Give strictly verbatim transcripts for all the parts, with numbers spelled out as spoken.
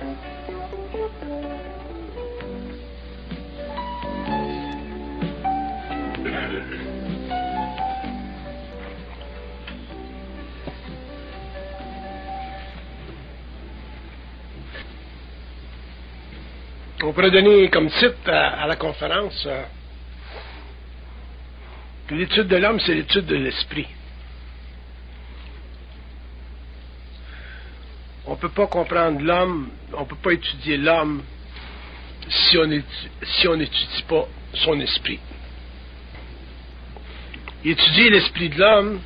On pourrait donner comme titre à, à la conférence euh, que l'étude de l'homme, c'est l'étude de l'esprit. On ne peut pas comprendre l'homme, on ne peut pas étudier l'homme si on étudie, si on n'étudie pas son esprit. Étudier l'esprit de l'homme,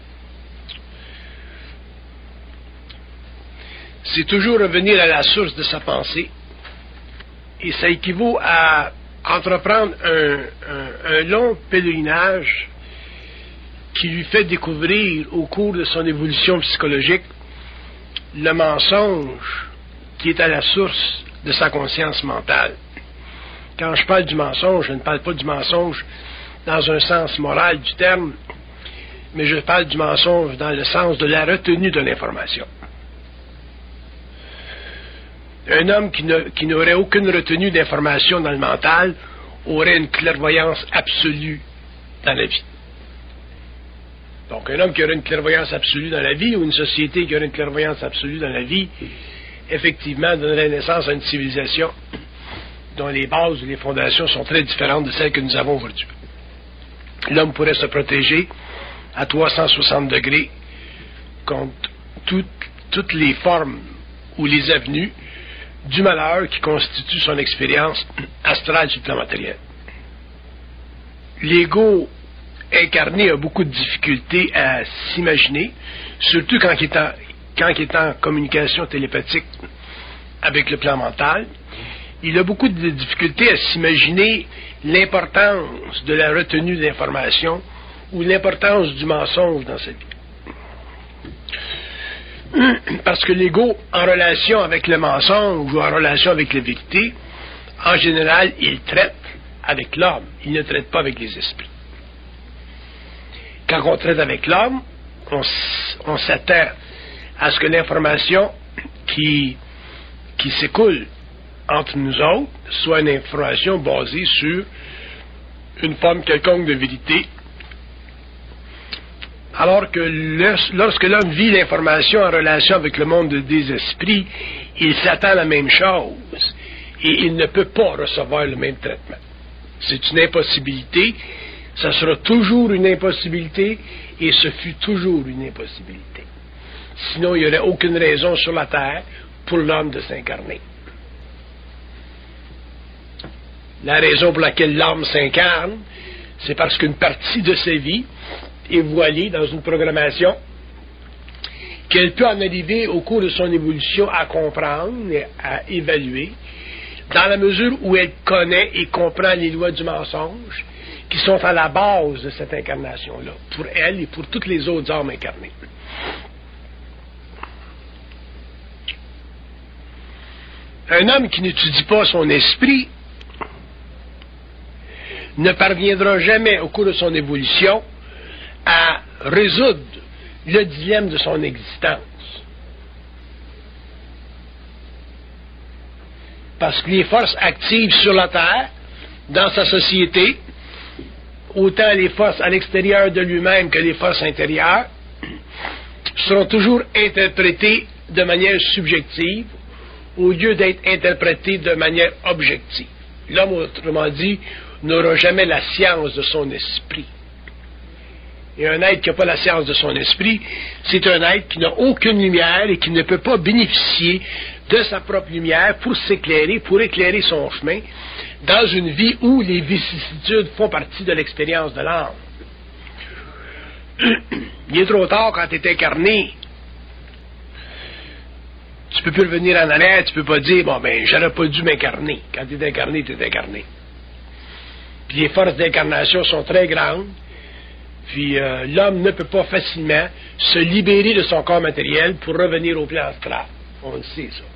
c'est toujours revenir à la source de sa pensée. Et ça équivaut à entreprendre un, un, un long pèlerinage qui lui fait découvrir au cours de son évolution psychologique le mensonge qui est à la source de sa conscience mentale. Quand je parle du mensonge, je ne parle pas du mensonge dans un sens moral du terme, mais je parle du mensonge dans le sens de la retenue de l'information. Un homme qui, ne, qui n'aurait aucune retenue d'information dans le mental aurait une clairvoyance absolue dans la vie. Donc, un homme qui aurait une clairvoyance absolue dans la vie, ou une société qui aurait une clairvoyance absolue dans la vie, effectivement, donnerait naissance à une civilisation dont les bases ou les fondations sont très différentes de celles que nous avons aujourd'hui. L'homme pourrait se protéger à trois cent soixante degrés contre toutes, toutes les formes ou les avenues du malheur qui constitue son expérience astrale sur le plan matériel. L'ego incarné a beaucoup de difficultés à s'imaginer, surtout quand il est en, quand il est en communication télépathique avec le plan mental. Il a beaucoup de difficultés à s'imaginer l'importance de la retenue d'informations ou l'importance du mensonge dans sa vie. Parce que l'ego, en relation avec le mensonge ou en relation avec la vérité, en général, il traite avec l'homme, il ne traite pas avec les esprits. Quand on traite avec l'homme, on, on s'attend à ce que l'information qui, qui s'écoule entre nous autres soit une information basée sur une forme quelconque de vérité. Alors que lorsque l'homme vit l'information en relation avec le monde des esprits, il s'attend à la même chose et il ne peut pas recevoir le même traitement. C'est une impossibilité, ça sera toujours une impossibilité et ce fut toujours une impossibilité. Sinon, il n'y aurait aucune raison sur la terre pour l'homme de s'incarner. La raison pour laquelle l'homme s'incarne, c'est parce qu'une partie de sa vie est voilée dans une programmation qu'elle peut en arriver au cours de son évolution à comprendre et à évaluer, dans la mesure où elle connaît et comprend les lois du mensonge qui sont à la base de cette incarnation-là, pour elle et pour toutes les autres âmes incarnées. Un homme qui n'étudie pas son esprit ne parviendra jamais au cours de son évolution à résoudre le dilemme de son existence. Parce que les forces actives sur la Terre, dans sa société, autant les forces à l'extérieur de lui-même que les forces intérieures, seront toujours interprétées de manière subjective au lieu d'être interprétées de manière objective. L'homme, autrement dit, n'aura jamais la science de son esprit. Et un être qui n'a pas la science de son esprit, c'est un être qui n'a aucune lumière et qui ne peut pas bénéficier de sa propre lumière pour s'éclairer, pour éclairer son chemin, dans une vie où les vicissitudes font partie de l'expérience de l'âme. Il est trop tard quand tu es incarné. Tu ne peux plus revenir en arrière, tu ne peux pas dire, bon ben, j'aurais pas dû m'incarner. Quand tu es incarné, tu es incarné. Puis les forces d'incarnation sont très grandes. Puis euh, l'homme ne peut pas facilement se libérer de son corps matériel pour revenir au plan astral. On le sait, ça.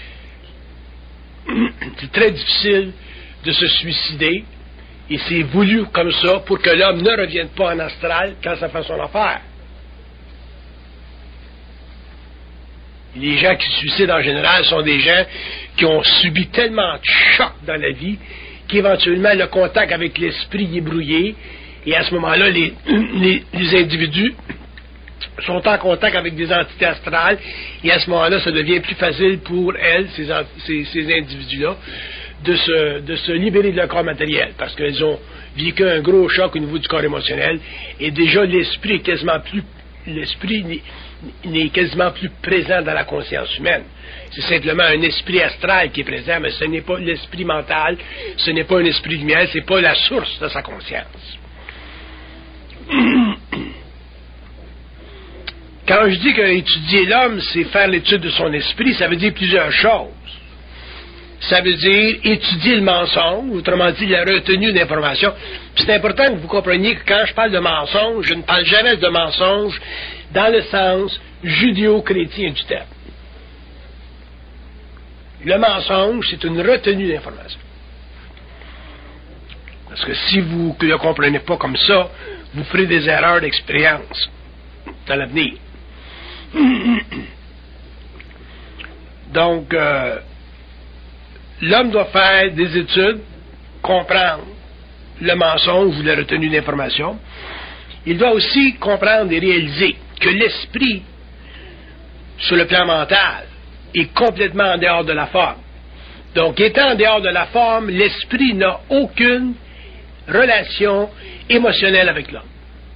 C'est très difficile de se suicider, et c'est voulu comme ça pour que l'homme ne revienne pas en astral quand ça fait son affaire. Les gens qui se suicident en général sont des gens qui ont subi tellement de chocs dans la vie qu'éventuellement le contact avec l'esprit est brouillé, et à ce moment-là, les, les, les individus sont en contact avec des entités astrales, et à ce moment-là, ça devient plus facile pour elles, ces, ces, ces individus-là, de se, de se libérer de leur corps matériel, parce qu'elles ont vécu un gros choc au niveau du corps émotionnel, et déjà l'esprit est quasiment plus, l'esprit n'est, n'est quasiment plus présent dans la conscience humaine. C'est simplement un esprit astral qui est présent, mais ce n'est pas l'esprit mental, ce n'est pas un esprit lumière, c'est pas la source de sa conscience. Quand je dis qu'étudier l'homme, c'est faire l'étude de son esprit, ça veut dire plusieurs choses. Ça veut dire étudier le mensonge, autrement dit la retenue d'informations. C'est important que vous compreniez que quand je parle de mensonge, je ne parle jamais de mensonge dans le sens judéo-chrétien du terme. Le mensonge, c'est une retenue d'informations. Parce que si vous ne le comprenez pas comme ça, vous ferez des erreurs d'expérience dans l'avenir. Donc, euh, l'homme doit faire des études, comprendre le mensonge ou la retenue d'informations. Il doit aussi comprendre et réaliser que l'esprit, sur le plan mental, est complètement en dehors de la forme. Donc, étant en dehors de la forme, l'esprit n'a aucune relation émotionnelle avec l'homme.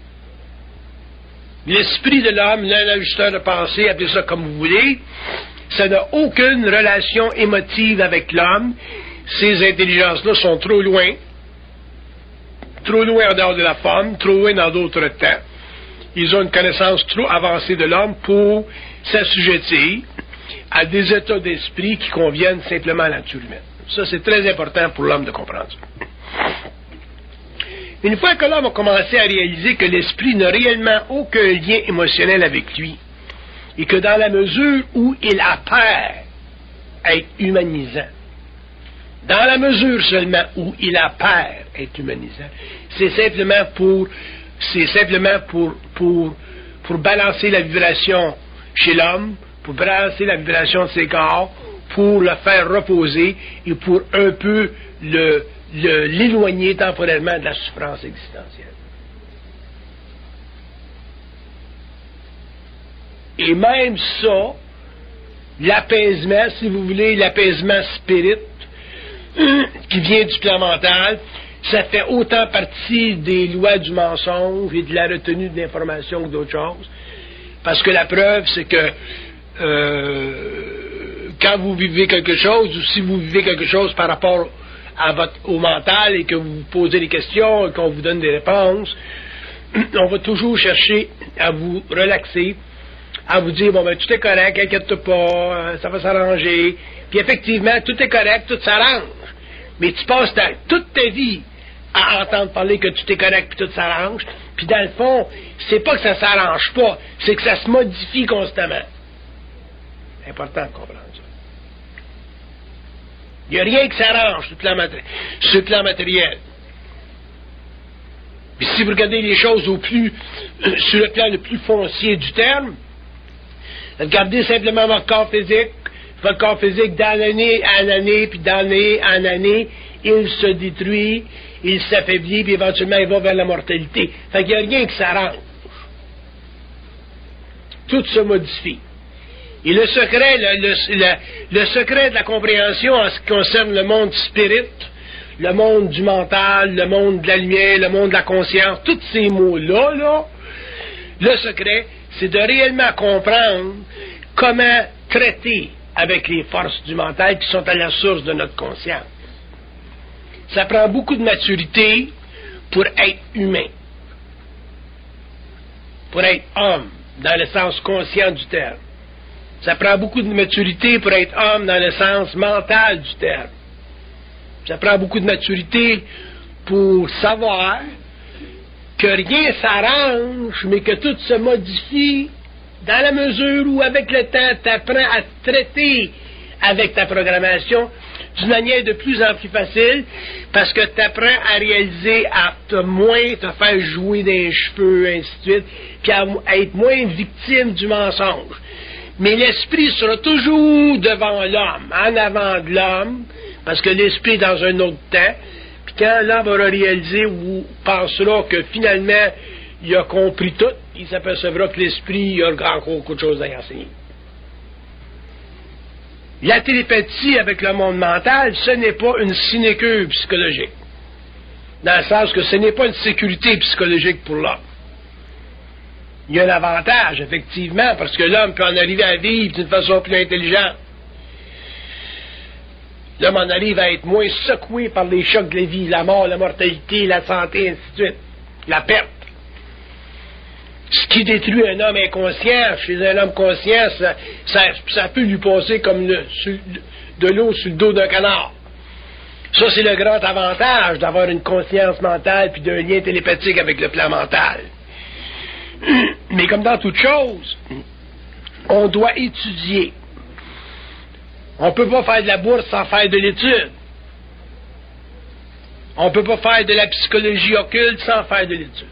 L'esprit de l'homme, l'ajusteur de pensée, appelez ça comme vous voulez, ça n'a aucune relation émotive avec l'homme. Ces intelligences-là sont trop loin, trop loin en dehors de la forme, trop loin dans d'autres temps. Ils ont une connaissance trop avancée de l'homme pour s'assujettir à des états d'esprit qui conviennent simplement à la nature humaine. Ça, c'est très important pour l'homme de comprendre ça. Une fois que l'homme a commencé à réaliser que l'esprit n'a réellement aucun lien émotionnel avec lui, et que dans la mesure où il apparaît être humanisant, dans la mesure seulement où il apparaît être humanisant, c'est simplement pour, c'est simplement pour, pour, pour balancer la vibration chez l'homme, pour balancer la vibration de ses corps, pour le faire reposer et pour un peu le, le, l'éloigner temporairement de la souffrance existentielle. Et même ça, l'apaisement, si vous voulez, l'apaisement spirit, qui vient du plan mental, ça fait autant partie des lois du mensonge et de la retenue de l'information que d'autres choses. Parce que la preuve, c'est que euh, quand vous vivez quelque chose, ou si vous vivez quelque chose par rapport à votre, au mental et que vous vous posez des questions et qu'on vous donne des réponses, on va toujours chercher à vous relaxer, à vous dire, bon, ben, tout est correct, inquiète-toi pas, ça va s'arranger. Puis effectivement, tout est correct, tout s'arrange. Mais tu passes ta, toute ta vie à entendre parler que tout est correct puis tout s'arrange. Puis dans le fond, c'est pas que ça s'arrange pas, c'est que ça se modifie constamment. C'est important de comprendre ça. Il n'y a rien qui s'arrange sur le plan, maté- sur le plan matériel. Puis si vous regardez les choses au plus, euh, sur le plan le plus foncier du terme, regardez simplement votre corps physique. Votre corps physique, d'année en année, puis d'année en année, il se détruit, il s'affaiblit, puis éventuellement il va vers la mortalité. Fait qu'il n'y a rien qui s'arrange. Tout se modifie. Et le secret, le, le, le, le secret de la compréhension en ce qui concerne le monde spirit, le monde du mental, le monde de la lumière, le monde de la conscience, tous ces mots-là, là, le secret, c'est de réellement comprendre comment traiter avec les forces du mental qui sont à la source de notre conscience. Ça prend beaucoup de maturité pour être humain, pour être homme, dans le sens conscient du terme. Ça prend beaucoup de maturité pour être homme dans le sens mental du terme. Ça prend beaucoup de maturité pour savoir que rien s'arrange, mais que tout se modifie dans la mesure où, avec le temps, tu apprends à traiter avec ta programmation d'une manière de plus en plus facile, parce que tu apprends à réaliser, à te moins te faire jouer des cheveux, ainsi de suite, puis à, à être moins victime du mensonge. Mais l'esprit sera toujours devant l'homme, en avant de l'homme, parce que l'esprit est dans un autre temps. Puis quand l'homme aura réalisé ou pensera que finalement il a compris tout, il s'apercevra que l'esprit a encore beaucoup de choses à y enseigner. La télépathie avec le monde mental, ce n'est pas une sinécure psychologique. Dans le sens que ce n'est pas une sécurité psychologique pour l'homme. Il y a un avantage, effectivement, parce que l'homme peut en arriver à vivre d'une façon plus intelligente. L'homme en arrive à être moins secoué par les chocs de la vie, la mort, la mortalité, la santé, ainsi de suite. La perte. Ce qui détruit un homme inconscient, chez un homme conscient, ça, ça, ça peut lui passer comme le, sur, de l'eau sur le dos d'un canard. Ça, c'est le grand avantage d'avoir une conscience mentale puis d'un lien télépathique avec le plan mental. Mais comme dans toute chose, on doit étudier. On ne peut pas faire de la bourse sans faire de l'étude. On ne peut pas faire de la psychologie occulte sans faire de l'étude.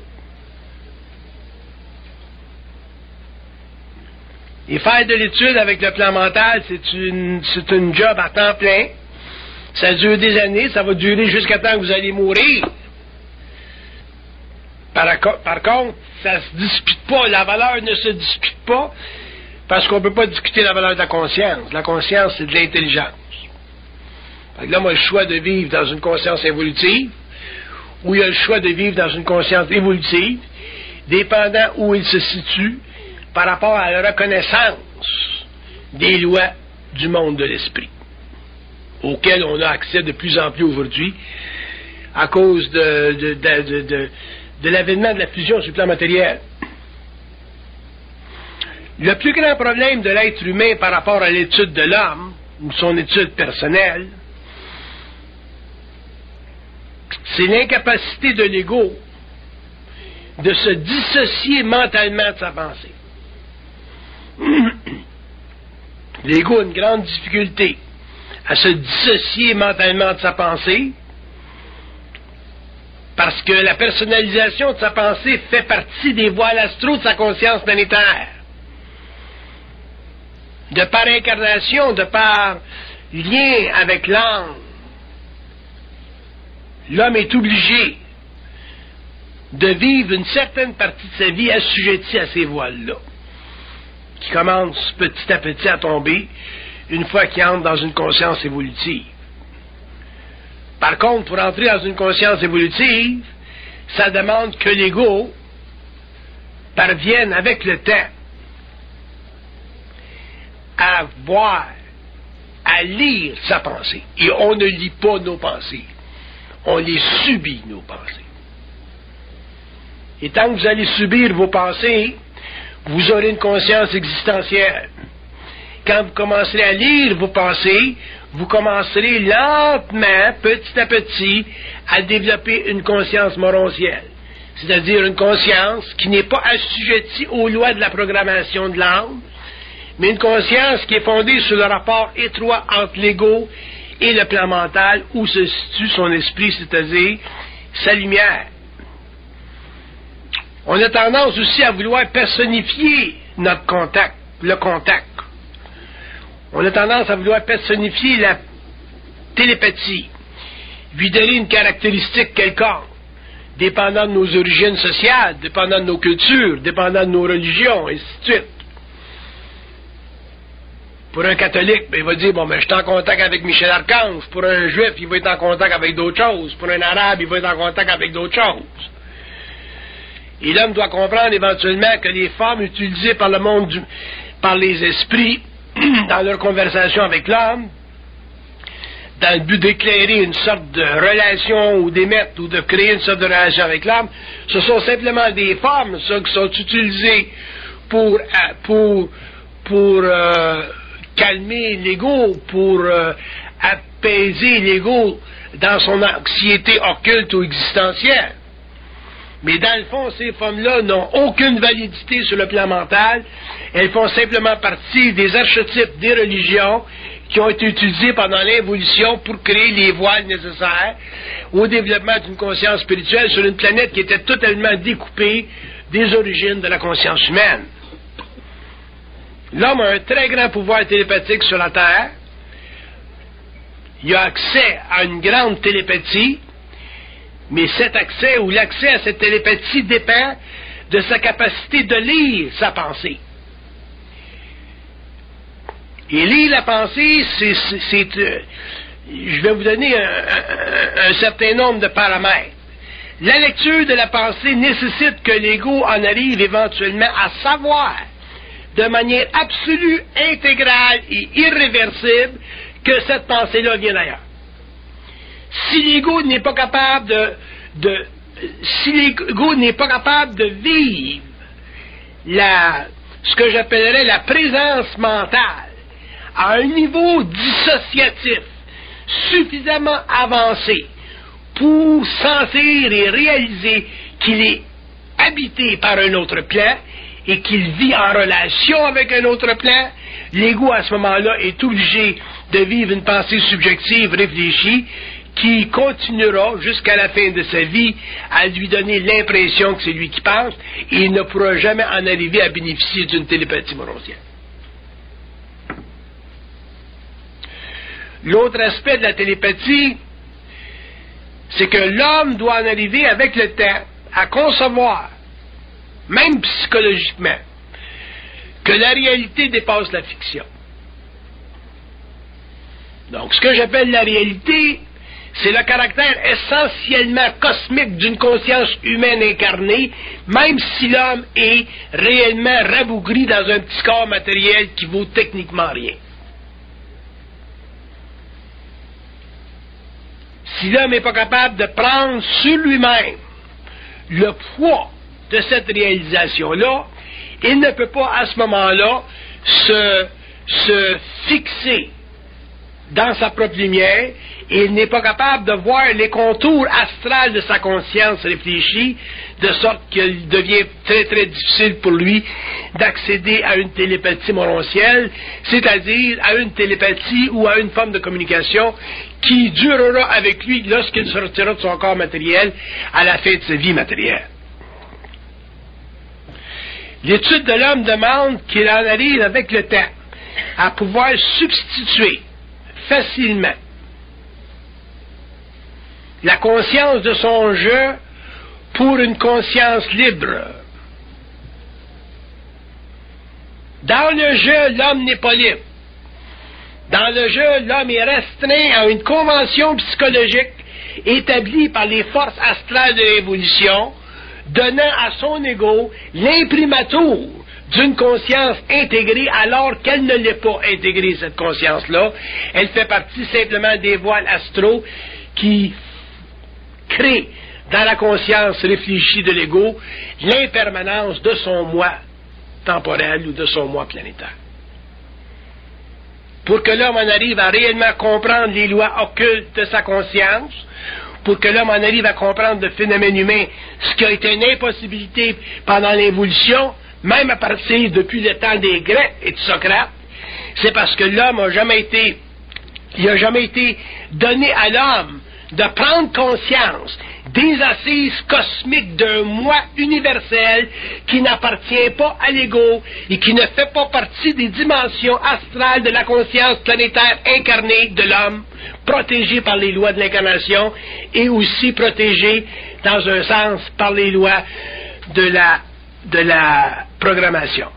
Et faire de l'étude avec le plan mental, c'est une, c'est une job à temps plein. Ça dure des années, ça va durer jusqu'à temps que vous allez mourir. Par, par contre, ça ne se discute pas, la valeur ne se discute pas, parce qu'on ne peut pas discuter la valeur de la conscience. La conscience, c'est de l'intelligence. Fait que là, moi, le choix de vivre dans une conscience évolutive, ou il y a le choix de vivre dans une conscience évolutive, dépendant où il se situe, par rapport à la reconnaissance des lois du monde de l'esprit, auxquelles on a accès de plus en plus aujourd'hui, à cause de, de, de, de, de, de l'avènement de la fusion sur le plan matériel. Le plus grand problème de l'être humain par rapport à l'étude de l'homme, ou son étude personnelle, c'est l'incapacité de l'ego de se dissocier mentalement de sa pensée. L'ego a une grande difficulté à se dissocier mentalement de sa pensée, parce que la personnalisation de sa pensée fait partie des voiles astro de sa conscience planétaire. De par incarnation, de par lien avec l'âme, l'homme est obligé de vivre une certaine partie de sa vie assujettie à ces voiles-là, qui commencent petit à petit à tomber une fois qu'il entre dans une conscience évolutive. Par contre, pour entrer dans une conscience évolutive, ça demande que l'ego parvienne avec le temps à voir, à lire sa pensée. Et on ne lit pas nos pensées. On les subit, nos pensées. Et tant que vous allez subir vos pensées, vous aurez une conscience existentielle. Quand vous commencerez à lire vos pensées, vous commencerez lentement, petit à petit, à développer une conscience morontielle. C'est-à-dire une conscience qui n'est pas assujettie aux lois de la programmation de l'âme, mais une conscience qui est fondée sur le rapport étroit entre l'ego et le plan mental, où se situe son esprit, c'est-à-dire sa lumière. On a tendance aussi à vouloir personnifier notre contact, le contact. On a tendance à vouloir personnifier la télépathie, lui donner une caractéristique quelconque, dépendant de nos origines sociales, dépendant de nos cultures, dépendant de nos religions, et ainsi de suite. Pour un catholique, ben, il va dire, bon, ben, je suis en contact avec Michel Archange. Pour un juif, il va être en contact avec d'autres choses. Pour un arabe, il va être en contact avec d'autres choses. Et l'homme doit comprendre éventuellement que les formes utilisées par le monde, du, par les esprits, dans leur conversation avec l'homme, dans le but d'éclairer une sorte de relation ou d'émettre ou de créer une sorte de relation avec l'homme, ce sont simplement des formes, ça, qui sont utilisées pour, pour, pour euh, calmer l'ego, pour euh, apaiser l'ego dans son anxiété occulte ou existentielle. Mais dans le fond, ces formes-là n'ont aucune validité sur le plan mental. Elles font simplement partie des archétypes des religions qui ont été utilisés pendant l'évolution pour créer les voiles nécessaires au développement d'une conscience spirituelle sur une planète qui était totalement découpée des origines de la conscience humaine. L'homme a un très grand pouvoir télépathique sur la Terre. Il a accès à une grande télépathie, mais cet accès ou l'accès à cette télépathie dépend de sa capacité de lire sa pensée. Et lire la pensée, c'est, c'est, c'est euh, je vais vous donner un, un, un certain nombre de paramètres. La lecture de la pensée nécessite que l'ego en arrive éventuellement à savoir de manière absolue, intégrale et irréversible que cette pensée-là vient d'ailleurs. Si l'ego n'est pas capable de, de si l'ego n'est pas capable de vivre la, ce que j'appellerais la présence mentale à un niveau dissociatif suffisamment avancé pour sentir et réaliser qu'il est habité par un autre plan et qu'il vit en relation avec un autre plan, l'ego à ce moment-là est obligé de vivre une pensée subjective réfléchie qui continuera jusqu'à la fin de sa vie à lui donner l'impression que c'est lui qui pense, et il ne pourra jamais en arriver à bénéficier d'une télépathie morontienne. L'autre aspect de la télépathie, c'est que l'homme doit en arriver avec le temps à concevoir, même psychologiquement, que la réalité dépasse la fiction. Donc, ce que j'appelle la réalité, c'est le caractère essentiellement cosmique d'une conscience humaine incarnée, même si l'homme est réellement rabougri dans un petit corps matériel qui vaut techniquement rien. Si l'homme n'est pas capable de prendre sur lui-même le poids de cette réalisation-là, il ne peut pas à ce moment-là se, se fixer dans sa propre lumière, et il n'est pas capable de voir les contours astrales de sa conscience réfléchie, de sorte qu'il devient très très difficile pour lui d'accéder à une télépathie morontielle, c'est-à-dire à une télépathie ou à une forme de communication qui durera avec lui lorsqu'il sortira de son corps matériel à la fin de sa vie matérielle. L'étude de l'homme demande qu'il en arrive avec le temps à pouvoir substituer facilement la conscience de son jeu pour une conscience libre. Dans le jeu, l'homme n'est pas libre. Dans le jeu, l'homme est restreint à une convention psychologique établie par les forces astrales de l'évolution, donnant à son ego l'imprimatur d'une conscience intégrée alors qu'elle ne l'est pas intégrée, cette conscience-là. Elle fait partie simplement des voiles astraux qui créent dans la conscience réfléchie de l'ego l'impermanence de son moi temporel ou de son moi planétaire. Pour que l'homme en arrive à réellement comprendre les lois occultes de sa conscience, pour que l'homme en arrive à comprendre le phénomène humain, ce qui a été une impossibilité pendant l'évolution, même à partir depuis le temps des Grecs et de Socrate, c'est parce que l'homme n'a jamais été, il n'a jamais été donné à l'homme de prendre conscience des assises cosmiques d'un moi universel qui n'appartient pas à l'ego et qui ne fait pas partie des dimensions astrales de la conscience planétaire incarnée de l'homme, protégée par les lois de l'incarnation et aussi protégée dans un sens par les lois de la, de la programmation.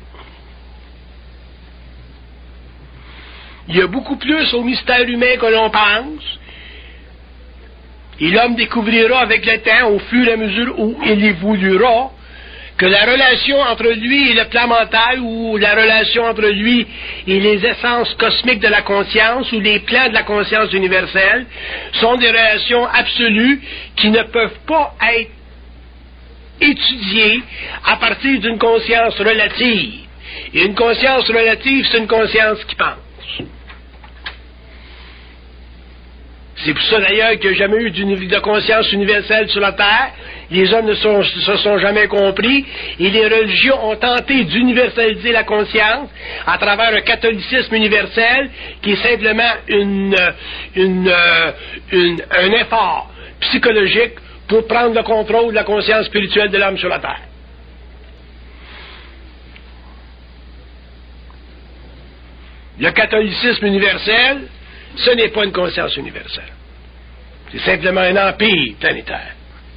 Il y a beaucoup plus au mystère humain que l'on pense. Et l'homme découvrira avec le temps, au fur et à mesure où il évoluera, que la relation entre lui et le plan mental, ou la relation entre lui et les essences cosmiques de la conscience, ou les plans de la conscience universelle, sont des relations absolues qui ne peuvent pas être étudiées à partir d'une conscience relative. Et une conscience relative, c'est une conscience qui pense. C'est pour ça d'ailleurs qu'il n'y a jamais eu de conscience universelle sur la Terre. Les hommes ne sont, se sont jamais compris et les religions ont tenté d'universaliser la conscience à travers un catholicisme universel qui est simplement une, une, une, un effort psychologique pour prendre le contrôle de la conscience spirituelle de l'homme sur la Terre. Le catholicisme universel, ce n'est pas une conscience universelle. C'est simplement un empire planétaire.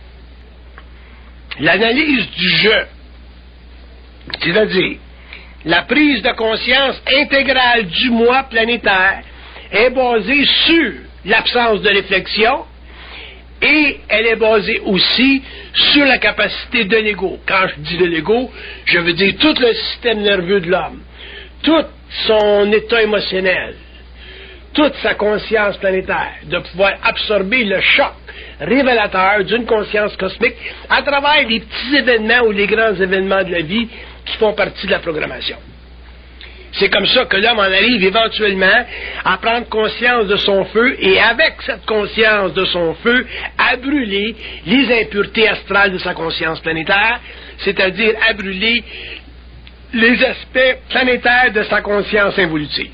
L'analyse du je, c'est-à-dire la prise de conscience intégrale du moi planétaire, est basée sur l'absence de réflexion et elle est basée aussi sur la capacité de l'ego. Quand je dis de l'ego, je veux dire tout le système nerveux de l'homme, tout son état émotionnel, toute sa conscience planétaire, de pouvoir absorber le choc révélateur d'une conscience cosmique à travers les petits événements ou les grands événements de la vie qui font partie de la programmation. C'est comme ça que l'homme en arrive éventuellement à prendre conscience de son feu et avec cette conscience de son feu à brûler les impuretés astrales de sa conscience planétaire, c'est-à-dire à brûler les aspects planétaires de sa conscience involutive.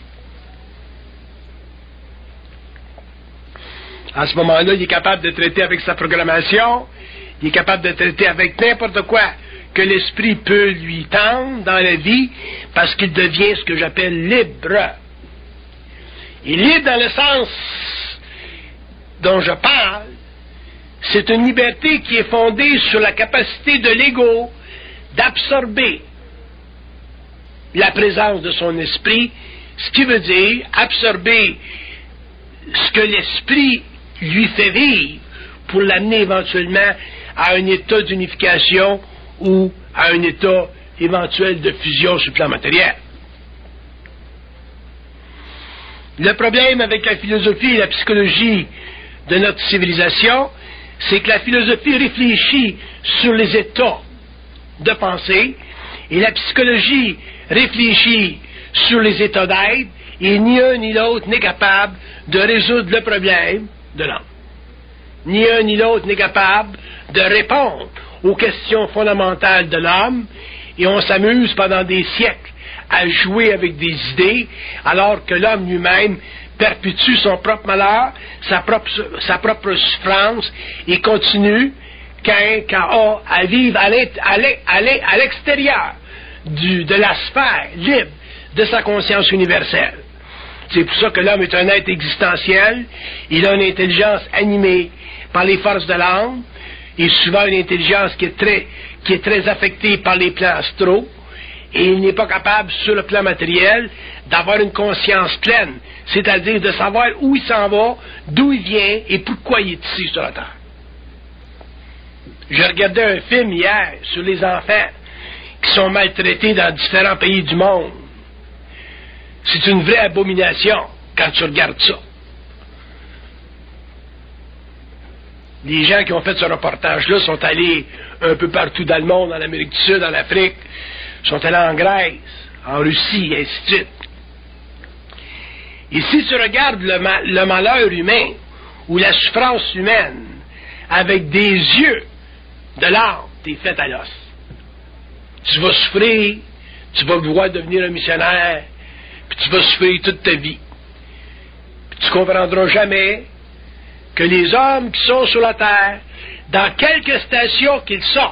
À ce moment-là, il est capable de traiter avec sa programmation, il est capable de traiter avec n'importe quoi que l'esprit peut lui tendre dans la vie, parce qu'il devient ce que j'appelle libre. Et libre dans le sens dont je parle, c'est une liberté qui est fondée sur la capacité de l'ego d'absorber la présence de son esprit, ce qui veut dire absorber ce que l'esprit lui fait vivre pour l'amener éventuellement à un état d'unification ou à un état éventuel de fusion sur le plan matériel. Le problème avec la philosophie et la psychologie de notre civilisation, c'est que la philosophie réfléchit sur les états de pensée et la psychologie réfléchit sur les états d'être, et ni un ni l'autre n'est capable de résoudre le problème de l'homme. Ni un ni l'autre n'est capable de répondre aux questions fondamentales de l'homme, et on s'amuse pendant des siècles à jouer avec des idées, alors que l'homme lui-même perpétue son propre malheur, sa propre, sa propre souffrance, et continue qu'un a à vivre à l'extérieur du, de la sphère libre de sa conscience universelle. C'est pour ça que l'homme est un être existentiel, il a une intelligence animée par les forces de l'âme, et souvent une intelligence qui est très, qui est très affectée par les plans astraux, et il n'est pas capable, sur le plan matériel, d'avoir une conscience pleine, c'est-à-dire de savoir où il s'en va, d'où il vient et pourquoi il est ici sur la Terre. Je regardais un film hier sur les enfants qui sont maltraités dans différents pays du monde. C'est une vraie abomination quand tu regardes ça. Les gens qui ont fait ce reportage-là sont allés un peu partout dans le monde, en Amérique du Sud, en Afrique, sont allés en Grèce, en Russie, et ainsi de suite. Et si tu regardes le, ma- le malheur humain ou la souffrance humaine avec des yeux de l'âme, t'es fait à l'os. Tu vas souffrir, tu vas vouloir devenir un missionnaire, puis tu vas souffrir toute ta vie. Puis tu comprendras jamais que les hommes qui sont sur la terre, dans quelque station qu'ils sont,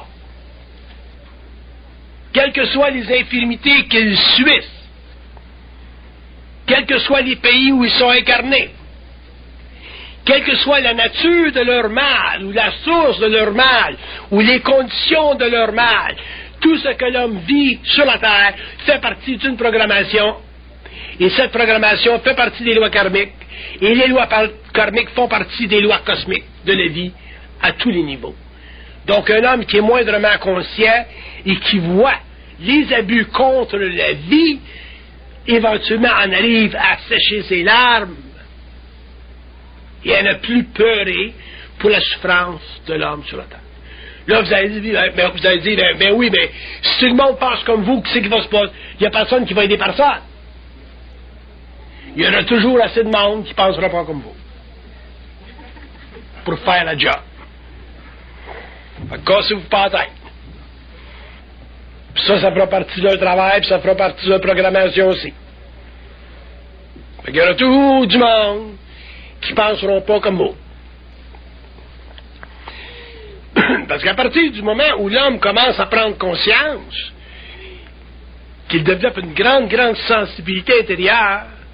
quelles que soient les infirmités qu'ils subissent, quels que soient les pays où ils sont incarnés, quelle que soit la nature de leur mal, ou la source de leur mal, ou les conditions de leur mal, tout ce que l'homme vit sur la terre fait partie d'une programmation, et cette programmation fait partie des lois karmiques, et les lois karmiques font partie des lois cosmiques de la vie à tous les niveaux. Donc un homme qui est moindrement conscient et qui voit les abus contre la vie, éventuellement en arrive à sécher ses larmes et à ne plus pleurer pour la souffrance de l'homme sur la terre. Là, vous allez dire, ben, vous allez dire, ben, ben oui, mais si tout le monde pense comme vous, qu'est-ce qui va se passer? Il n'y a personne qui va aider personne. Il y en a toujours assez de monde qui ne pensera pas comme vous pour faire la job. Fait que cassez-vous pas la tête. Puis ça, ça fera partie de leur travail, puis ça fera partie de leur programmation aussi. Fait qu'il y aura toujours du monde qui ne penseront pas comme vous. Parce qu'à partir du moment où l'homme commence à prendre conscience qu'il développe une grande, grande sensibilité intérieure,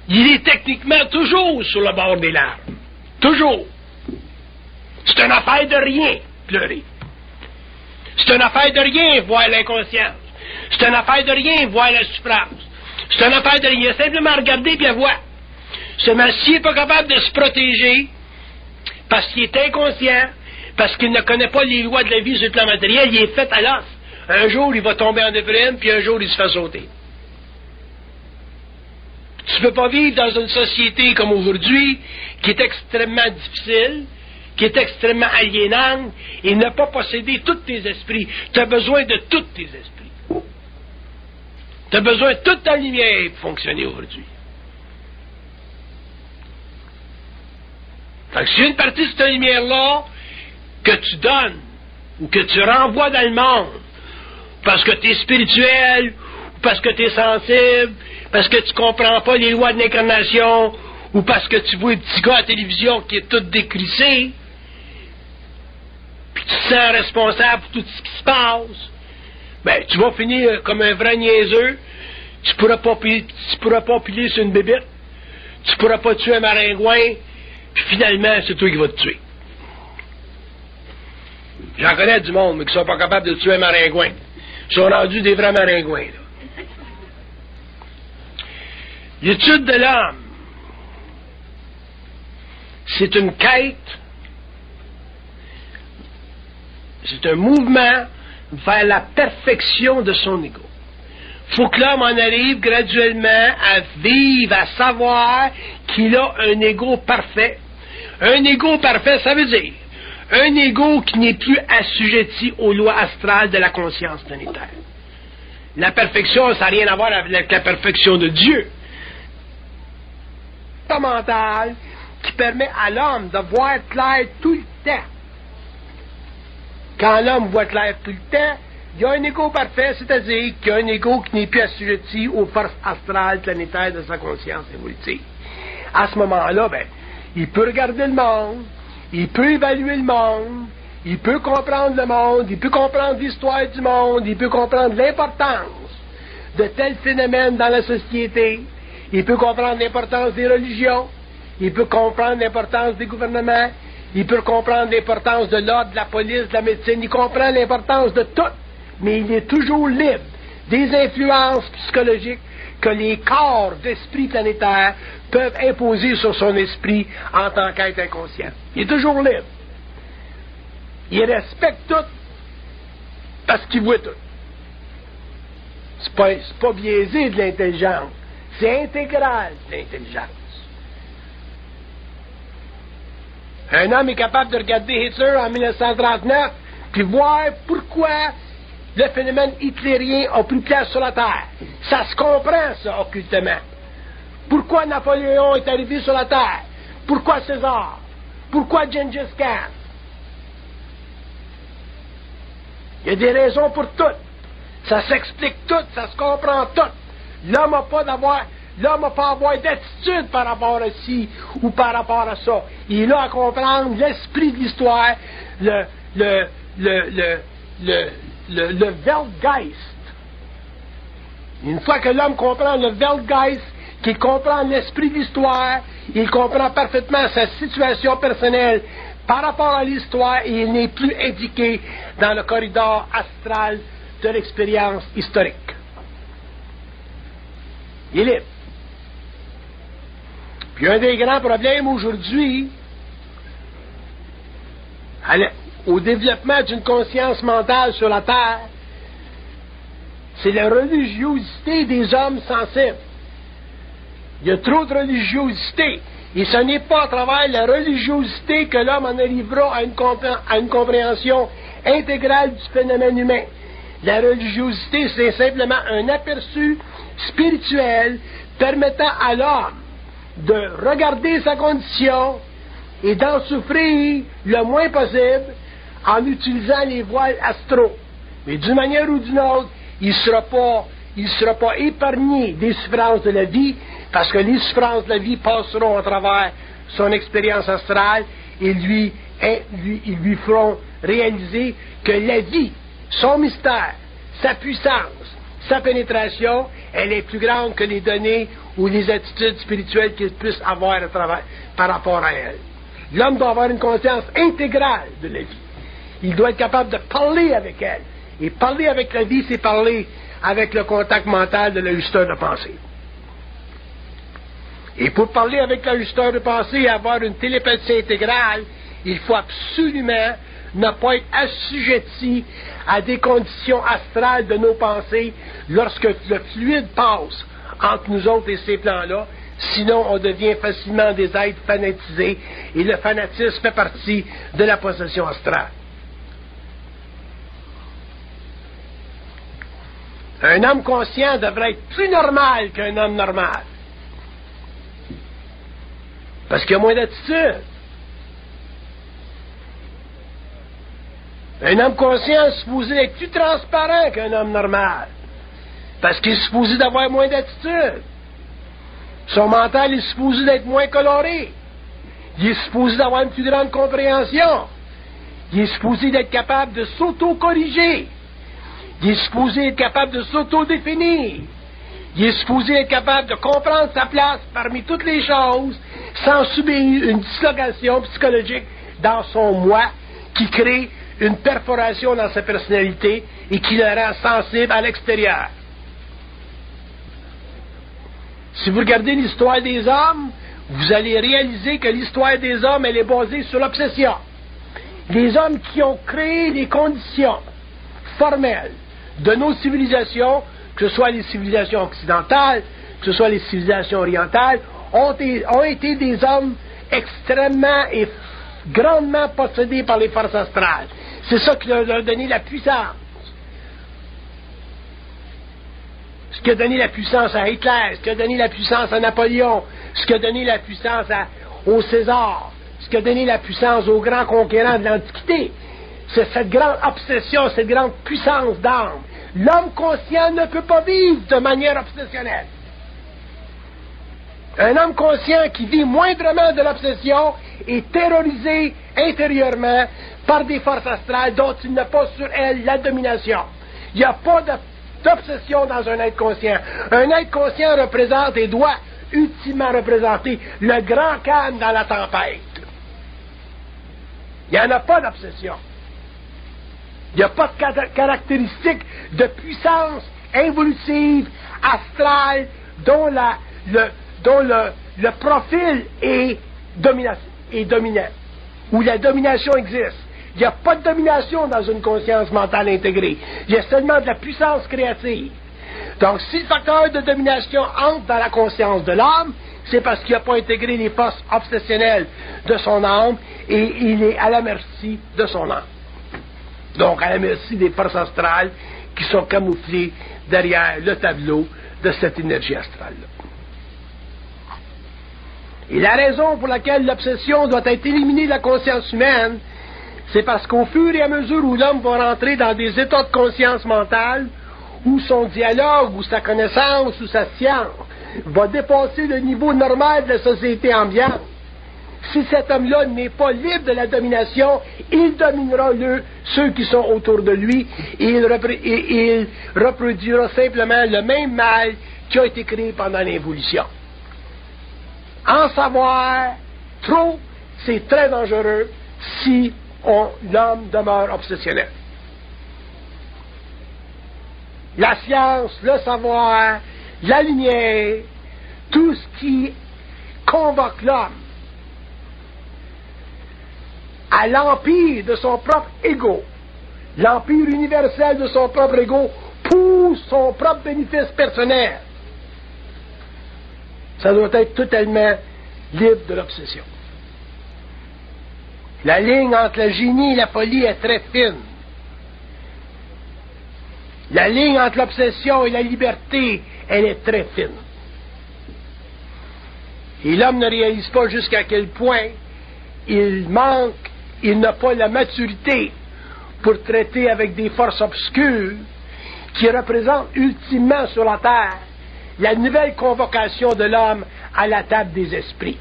il est techniquement toujours sur le bord des larmes. Toujours. C'est une affaire de rien, pleurer. C'est une affaire de rien, voir l'inconscience. C'est une affaire de rien, voir la souffrance. C'est une affaire de rien. Simplement regarder et voir. Seulement, s'il n'est pas capable de se protéger, parce qu'il est inconscient, parce qu'il ne connaît pas les lois de la vie sur le plan matériel, il est fait à l'os. Un jour, il va tomber en déprime, puis un jour, il se fait sauter. Tu ne peux pas vivre dans une société comme aujourd'hui, qui est extrêmement difficile, qui est extrêmement aliénante, et ne pas posséder tous tes esprits. Tu as besoin de tous tes esprits. Tu as besoin de toute ta lumière pour fonctionner aujourd'hui. Fait que si une partie de cette lumière-là que tu donnes, ou que tu renvoies dans le monde, parce que tu es spirituel, ou parce que tu es sensible, parce que tu comprends pas les lois de l'incarnation, ou parce que tu vois un petit gars à la télévision qui est tout décrissé, puis tu te sens responsable pour tout ce qui se passe, ben, tu vas finir comme un vrai niaiseux, tu pourras pas piler, tu pourras pas piler sur une bébête, tu pourras pas tuer un maringouin, puis finalement, c'est toi qui vas te tuer. J'en connais du monde, mais qui sont pas capables de tuer un maringouin. Ils sont rendus des vrais maringouins, là. L'étude de l'homme, c'est une quête, c'est un mouvement vers la perfection de son ego. Il faut que l'homme en arrive graduellement à vivre, à savoir qu'il a un ego parfait. Un ego parfait, ça veut dire un ego qui n'est plus assujetti aux lois astrales de la conscience planétaire. La perfection, ça n'a rien à voir avec la perfection de Dieu. C'est mental qui permet à l'homme de voir clair tout le temps. Quand l'homme voit clair tout le temps, il y a un ego parfait, c'est-à-dire qu'il y a un ego qui n'est plus assujetti aux forces astrales planétaires de sa conscience évolutive. À ce moment-là, ben, il peut regarder le monde, il peut évaluer le monde, il peut comprendre le monde, il peut comprendre l'histoire du monde, il peut comprendre l'importance de tels phénomènes dans la société, il peut comprendre l'importance des religions, il peut comprendre l'importance des gouvernements, il peut comprendre l'importance de l'ordre, de la police, de la médecine, il comprend l'importance de tout, mais il est toujours libre des influences psychologiques que les corps d'esprit planétaire peuvent imposer sur son esprit en tant qu'être inconscient. Il est toujours libre. Il respecte tout parce qu'il voit tout. C'est pas, c'est pas biaisé de l'intelligence, c'est intégral de l'intelligence. Un homme est capable de regarder Hitler en mille neuf cent trente-neuf puis voir pourquoi le phénomène hitlérien a pris place sur la Terre. Ça se comprend, ça, occultement. Pourquoi Napoléon est arrivé sur la Terre? Pourquoi César? Pourquoi Gengis Khan? Il y a des raisons pour tout. Ça s'explique tout, ça se comprend tout. L'homme n'a pas d'avoir, l'homme n'a pas à avoir d'attitude par rapport à ci ou par rapport à ça. Il est là à comprendre l'esprit de l'histoire, le, le, le, le, le, le, le Weltgeist. Une fois que l'homme comprend le Weltgeist, qu'il comprend l'esprit de l'histoire, il comprend parfaitement sa situation personnelle par rapport à l'histoire et il n'est plus indiqué dans le corridor astral de l'expérience historique. Il est libre. Puis un des grands problèmes aujourd'hui, au développement d'une conscience mentale sur la Terre, c'est la religiosité des hommes sensibles. Il y a trop de religiosité. Et ce n'est pas à travers la religiosité que l'homme en arrivera à une, compré- à une compréhension intégrale du phénomène humain. La religiosité, c'est simplement un aperçu spirituel permettant à l'homme de regarder sa condition et d'en souffrir le moins possible en utilisant les voiles astraux. Mais d'une manière ou d'une autre, il ne sera pas, il sera pas épargné des souffrances de la vie, parce que les souffrances de la vie passeront à travers son expérience astrale et lui, et lui, ils lui feront réaliser que la vie, son mystère, sa puissance, sa pénétration, elle est plus grande que les données ou les attitudes spirituelles qu'il puisse avoir à travers, par rapport à elle. L'homme doit avoir une conscience intégrale de la vie. Il doit être capable de parler avec elle. Et parler avec la vie, c'est parler avec le contact mental de l'ajusteur de pensée. Et pour parler avec l'ajusteur de pensée et avoir une télépathie intégrale, il faut absolument ne pas être assujetti à des conditions astrales de nos pensées lorsque le fluide passe entre nous autres et ces plans-là. Sinon, on devient facilement des êtres fanatisés et le fanatisme fait partie de la possession astrale. Un homme conscient devrait être plus normal qu'un homme normal. Parce qu'il y a moins d'attitude. Un homme conscient est supposé être plus transparent qu'un homme normal. Parce qu'il est supposé d'avoir moins d'attitude. Son mental est supposé d'être moins coloré. Il est supposé d'avoir une plus grande compréhension. Il est supposé d'être capable de s'auto-corriger. Il est supposé être capable de s'auto-définir. Il est supposé être capable de comprendre sa place parmi toutes les choses sans subir une dislocation psychologique dans son moi qui crée une perforation dans sa personnalité et qui le rend sensible à l'extérieur. Si vous regardez l'histoire des hommes, vous allez réaliser que l'histoire des hommes, elle est basée sur l'obsession. Les hommes qui ont créé les conditions formelles de nos civilisations, que ce soit les civilisations occidentales, que ce soit les civilisations orientales, ont, été, ont été des hommes extrêmement et grandement possédés par les forces astrales. C'est ça qui leur a donné la puissance. Ce qui a donné la puissance à Hitler, ce qui a donné la puissance à Napoléon, ce qui a donné la puissance à, au César, ce qui a donné la puissance aux grands conquérants de l'Antiquité. C'est cette grande obsession, cette grande puissance d'âme. L'homme conscient ne peut pas vivre de manière obsessionnelle. Un homme conscient qui vit moindrement de l'obsession est terrorisé intérieurement par des forces astrales dont il n'a pas sur elle la domination. Il n'y a pas de, d'obsession dans un être conscient. Un être conscient représente et doit ultimement représenter le grand calme dans la tempête. Il n'y en a pas d'obsession. Il n'y a pas de caractéristique de puissance involutive, astrale, dont, la, le, dont le, le profil est, domina, est dominant, où la domination existe. Il n'y a pas de domination dans une conscience mentale intégrée. Il y a seulement de la puissance créative. Donc, si le facteur de domination entre dans la conscience de l'âme, c'est parce qu'il n'a pas intégré les forces obsessionnelles de son âme et il est à la merci de son âme. Donc, à la merci des forces astrales qui sont camouflées derrière le tableau de cette énergie astrale-là. Et la raison pour laquelle l'obsession doit être éliminée de la conscience humaine, c'est parce qu'au fur et à mesure où l'homme va rentrer dans des états de conscience mentale, où son dialogue, ou sa connaissance, ou sa science va dépasser le niveau normal de la société ambiante, si cet homme-là n'est pas libre de la domination, il dominera le, ceux qui sont autour de lui et il, repré- et il reproduira simplement le même mal qui a été créé pendant l'évolution. En savoir trop, c'est très dangereux si on, l'homme demeure obsessionnel. La science, le savoir, la lumière, tout ce qui convoque l'homme à l'empire de son propre ego, l'empire universel de son propre ego, pour son propre bénéfice personnel. Ça doit être totalement libre de l'obsession. La ligne entre le génie et la folie est très fine. La ligne entre l'obsession et la liberté, elle est très fine. Et l'homme ne réalise pas jusqu'à quel point il manque, il n'a pas la maturité pour traiter avec des forces obscures qui représentent ultimement sur la terre la nouvelle convocation de l'homme à la table des esprits.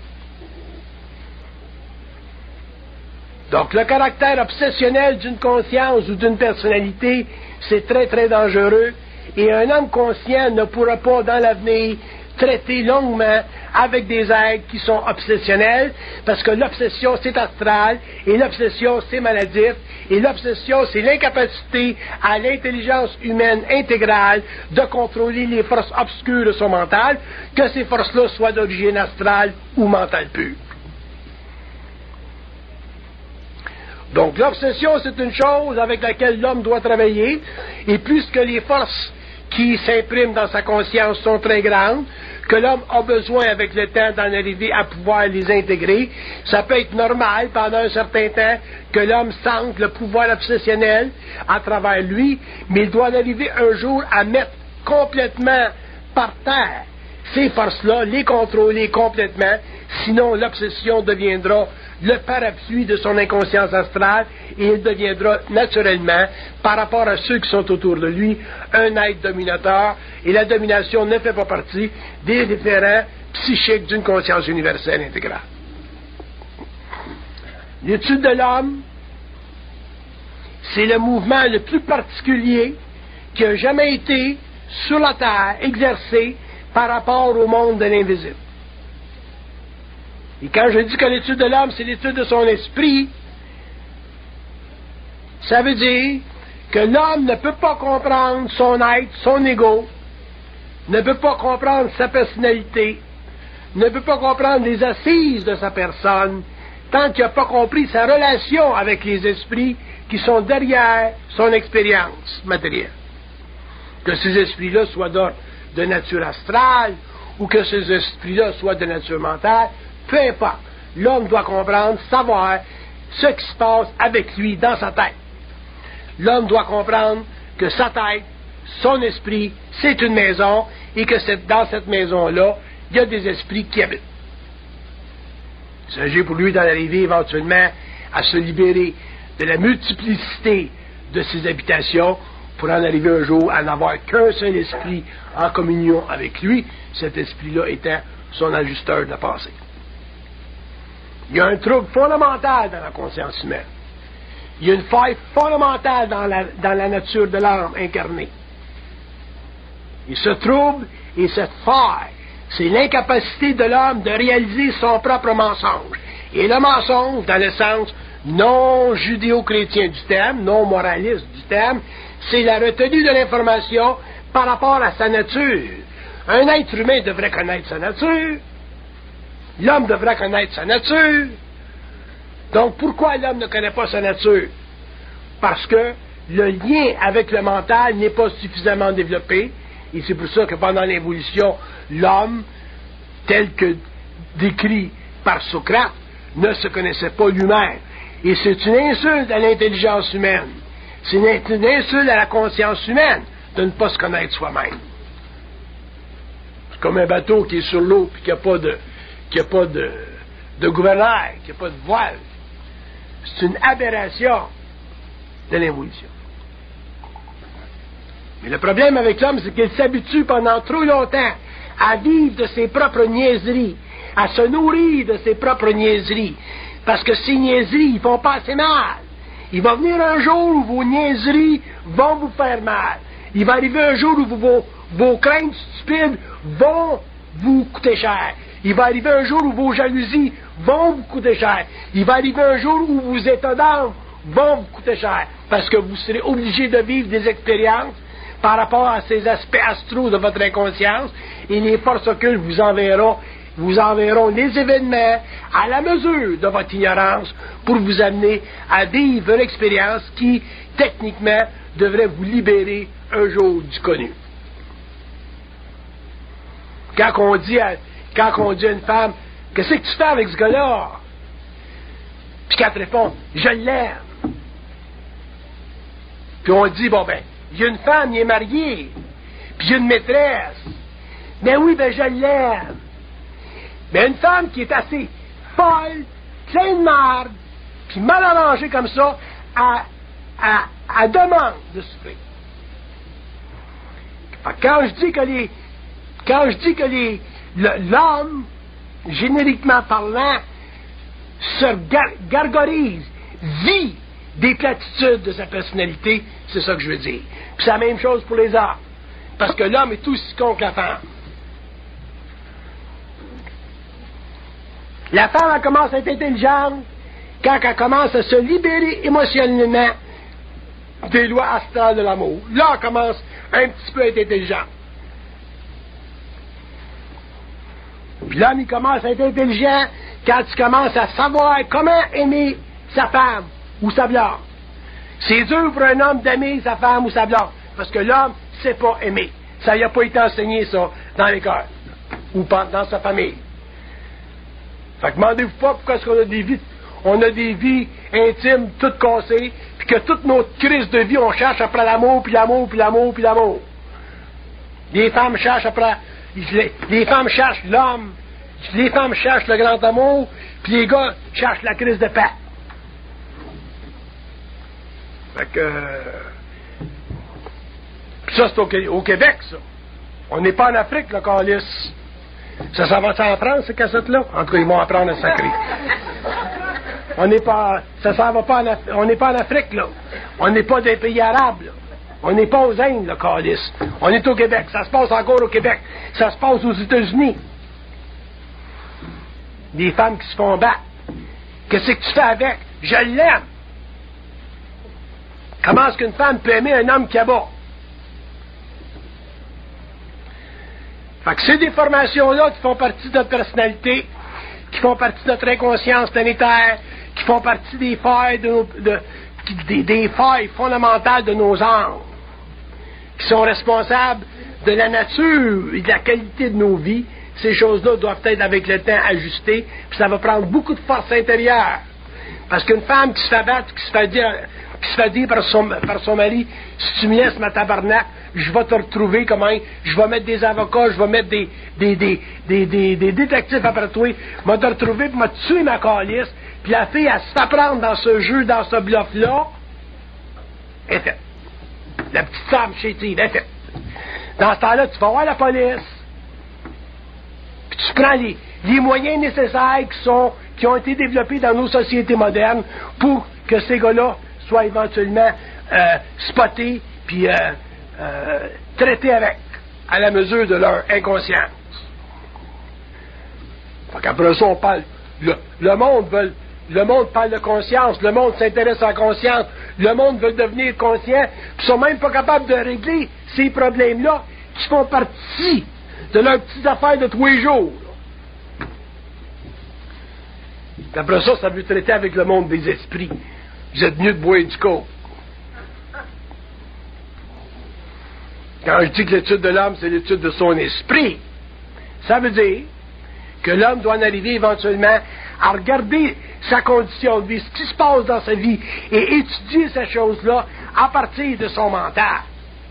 Donc le caractère obsessionnel d'une conscience ou d'une personnalité, c'est très très dangereux et un homme conscient ne pourra pas dans l'avenir traiter longuement avec des êtres qui sont obsessionnels, parce que l'obsession, c'est astral, et l'obsession, c'est maladif, et l'obsession, c'est l'incapacité à l'intelligence humaine intégrale de contrôler les forces obscures de son mental, que ces forces-là soient d'origine astrale ou mentale pure. Donc, l'obsession, c'est une chose avec laquelle l'homme doit travailler, et puisque les forces qui s'impriment dans sa conscience sont très grandes, que l'homme a besoin avec le temps d'en arriver à pouvoir les intégrer, ça peut être normal pendant un certain temps que l'homme sente le pouvoir obsessionnel à travers lui, mais il doit arriver un jour à mettre complètement par terre ces forces-là, les contrôler complètement, sinon l'obsession deviendra le parapluie de son inconscience astrale et il deviendra naturellement, par rapport à ceux qui sont autour de lui, un être dominateur, et la domination ne fait pas partie des référents psychiques d'une conscience universelle intégrale. L'étude de l'homme, c'est le mouvement le plus particulier qui a jamais été sur la terre exercé par rapport au monde de l'invisible. Et quand je dis que l'étude de l'homme, c'est l'étude de son esprit, ça veut dire que l'homme ne peut pas comprendre son être, son ego, ne peut pas comprendre sa personnalité, ne peut pas comprendre les assises de sa personne, tant qu'il n'a pas compris sa relation avec les esprits qui sont derrière son expérience matérielle. Que ces esprits-là soient de, de nature astrale, ou que ces esprits-là soient de nature mentale, peu importe. L'homme doit comprendre, savoir ce qui se passe avec lui dans sa tête. L'homme doit comprendre que sa tête, son esprit, c'est une maison et que c'est, dans cette maison-là, il y a des esprits qui habitent. Il s'agit pour lui d'en arriver éventuellement à se libérer de la multiplicité de ses habitations pour en arriver un jour à n'avoir qu'un seul esprit en communion avec lui, cet esprit-là étant son ajusteur de la pensée. Il y a un trouble fondamental dans la conscience humaine. Il y a une faille fondamentale dans la, dans la nature de l'âme incarnée. Et ce trouble et cette faille, c'est l'incapacité de l'homme de réaliser son propre mensonge. Et le mensonge, dans le sens non judéo-chrétien du terme, non moraliste du terme, c'est la retenue de l'information par rapport à sa nature. Un être humain devrait connaître sa nature. L'homme devrait connaître sa nature. Donc, pourquoi l'homme ne connaît pas sa nature? Parce que le lien avec le mental n'est pas suffisamment développé, et c'est pour ça que pendant l'évolution, l'homme, tel que décrit par Socrate, ne se connaissait pas lui-même. Et c'est une insulte à l'intelligence humaine. C'est une, une insulte à la conscience humaine de ne pas se connaître soi-même. C'est comme un bateau qui est sur l'eau et qui n'a pas de qu'il n'y a pas de, de gouvernail, qu'il n'y a pas de voile. C'est une aberration de l'évolution. Mais le problème avec l'homme, c'est qu'il s'habitue pendant trop longtemps à vivre de ses propres niaiseries, à se nourrir de ses propres niaiseries, parce que ces niaiseries, ils font pas assez mal. Il va venir un jour où vos niaiseries vont vous faire mal. Il va arriver un jour où vos, vos craintes stupides vont vous coûter cher. Il va arriver un jour où vos jalousies vont vous coûter cher. Il va arriver un jour où vos états d'âme vont vous coûter cher. Parce que vous serez obligé de vivre des expériences par rapport à ces aspects astraux de votre inconscience, et les forces occultes vous enverront, vous enverront les événements à la mesure de votre ignorance pour vous amener à vivre une expérience qui, techniquement, devrait vous libérer un jour du connu. Quand on dit à Quand on dit à une femme, qu'est-ce que tu fais avec ce gars-là? Puis qu'elle te répond, je l'aime. Puis on dit, bon ben, il y a une femme, il est marié, puis il y a une maîtresse. Ben oui, ben je l'aime. Mais une femme qui est assez folle, pleine de marde, puis mal arrangée comme ça, elle demande de souffrir. Quand je dis que les, quand je dis que les Le, l'homme, génériquement parlant, se gar- gargarise, vit des platitudes de sa personnalité, c'est ça que je veux dire. Puis c'est la même chose pour les hommes. Parce que l'homme est aussi con que la femme. La femme, elle commence à être intelligente quand elle commence à se libérer émotionnellement des lois astrales de l'amour. Là, elle commence un petit peu à être intelligente. Puis l'homme, il commence à être intelligent quand tu commences à savoir comment aimer sa femme ou sa blonde. C'est dur pour un homme d'aimer sa femme ou sa blonde, parce que l'homme ne sait pas aimer. Ça n'a pas été enseigné, ça, dans l'école ou dans sa famille. Fait que demandez-vous pas pourquoi est-ce qu'on a des vies, on a des vies intimes toutes cassées, puis que toute notre crise de vie, on cherche après l'amour, puis l'amour, puis l'amour, puis l'amour. Les femmes cherchent après, les, les femmes cherchent l'homme, les femmes cherchent le grand amour, puis les gars cherchent la crise de paix. Fait que... Euh, puis ça, c'est au, au Québec, ça. On n'est pas en Afrique, le calice. Ça, ça va s'en prendre, ces cassettes-là? En tout cas, ils vont apprendre à sacrer. On n'est pas... Ça s'en va pas en Afrique. On n'est pas en Afrique, là. On n'est pas des pays arabes, là. On n'est pas aux Indes, le calice. On est au Québec. Ça se passe encore au Québec. Ça se passe aux États-Unis. Des femmes qui se font battre. Qu'est-ce que tu fais avec? Je l'aime. Comment est-ce qu'une femme peut aimer un homme qui abat? Fait que ces déformations-là qui font partie de notre personnalité, qui font partie de notre inconscience planétaire, qui font partie des failles, de nos, de, des, des failles fondamentales de nos âmes, qui sont responsables de la nature et de la qualité de nos vies, ces choses-là doivent être avec le temps ajustées, puis ça va prendre beaucoup de force intérieure. Parce qu'une femme qui se fait battre, qui se fait dire, qui se fait dire par son, par son mari, si tu me laisses ma tabarnak, je vais te retrouver comment, je vais mettre des avocats, je vais mettre des, des, des, des, des, des détectives après toi, je vais te retrouver pour me tuer ma calice, puis la fille, elle se fait prendre dans ce jeu, dans ce bluff-là, est faite. La petite femme chétive, est faite. Dans ce temps-là, tu vas voir la police, puis tu prends les, les moyens nécessaires qui sont, qui ont été développés dans nos sociétés modernes pour que ces gars-là soient éventuellement euh, spotés puis euh, euh, traités avec, à la mesure de leur inconscience. Fait qu'après ça, on parle. Le, le monde veut, le monde parle de conscience, le monde s'intéresse à la conscience, le monde veut devenir conscient, puis ils sont même pas capables de régler ces problèmes-là qui font partie de leurs petites affaires de tous les jours. Après ça, ça veut traiter avec le monde des esprits. Vous êtes mieux de boire du coke. Quand je dis que l'étude de l'homme, c'est l'étude de son esprit, ça veut dire que l'homme doit en arriver éventuellement à regarder sa condition de vie, ce qui se passe dans sa vie, et étudier ces choses-là à partir de son mental.